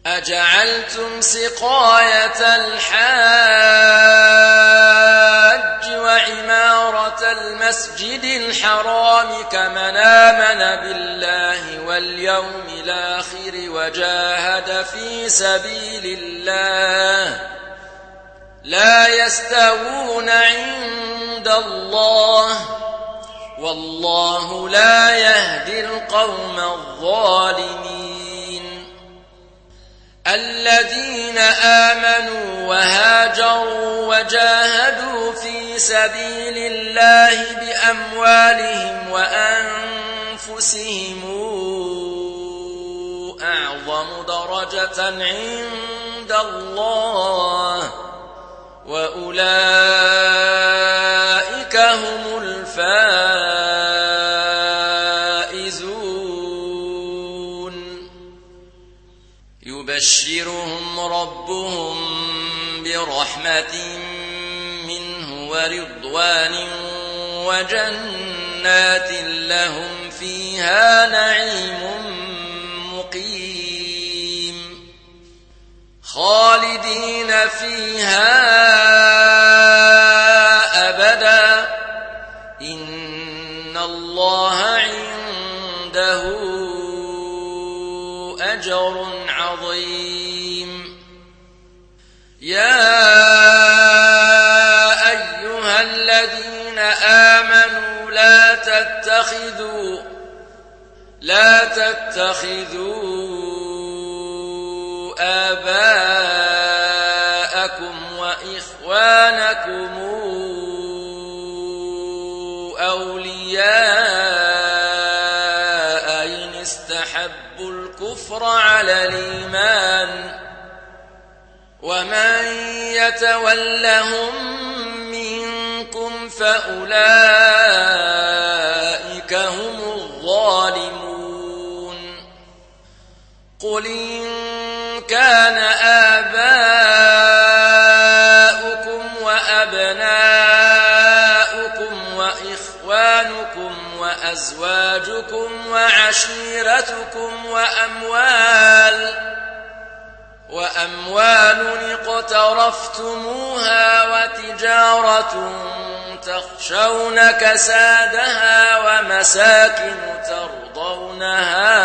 أجعلتم سقاية الحاج وعمارة المسجد الحرام كمن آمن بالله واليوم الآخر وجاهد في سبيل الله لا يستوون عند الله والله لا يهدي القوم الظالمين. الذين آمنوا وهاجروا وجاهدوا في سبيل الله بأموالهم وأنفسهم أعظم درجة عند الله وأولئك هم الفائزون. يبشرهم ربهم برحمة منه ورضوان وجنات لهم فيها نعيم مقيم خالدين فيها أبدا إن الله عنده أجر عظيم. يا أيها الذين آمنوا لا تتخذوا آباءكم وإخوانكم أولياء إن استحبوا الكفر على الإيمان ومن يتولهم منكم فأولئك هم الظالمون. قل إن كان آباؤكم وأبناؤكم وإخوانكم وأزواجكم وعشيرتكم وأموال اقترفتموها وتجارة تخشون كسادها ومساكن ترضونها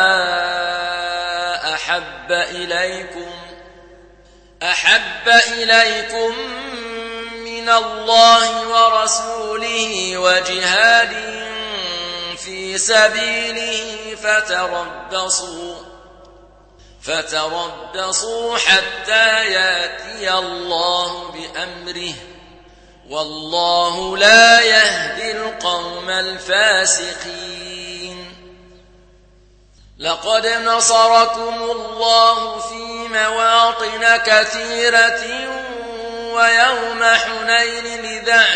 أحب إليكم من الله ورسوله وجهاد في سبيله فتربصوا حتى يأتي الله بأمره والله لا يهدي القوم الفاسقين. لقد نصركم الله في مواطن كثيرة ويوم حنين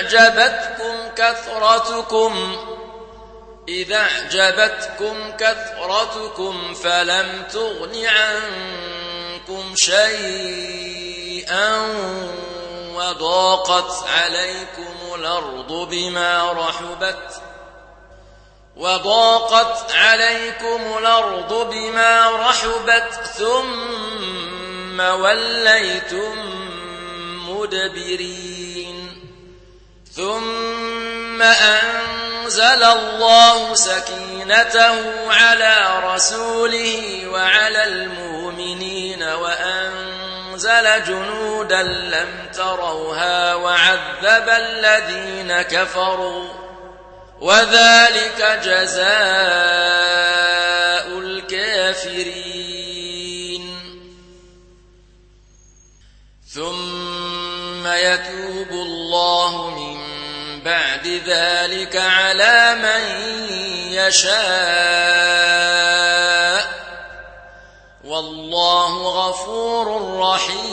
إذا أعجبتكم كثرتكم فلم تغن عنكم شيئا وضاقت عليكم الأرض بما رحبت ثم وليتم مدبرين. ثم أنزل الله سكينته على رسوله وعلى المؤمنين وأنزل جنودا لم تروها وعذب الذين كفروا وذلك جزاء الكافرين. ثم يتوب الله من بعد ذلك على من يشاء والله غفور رحيم.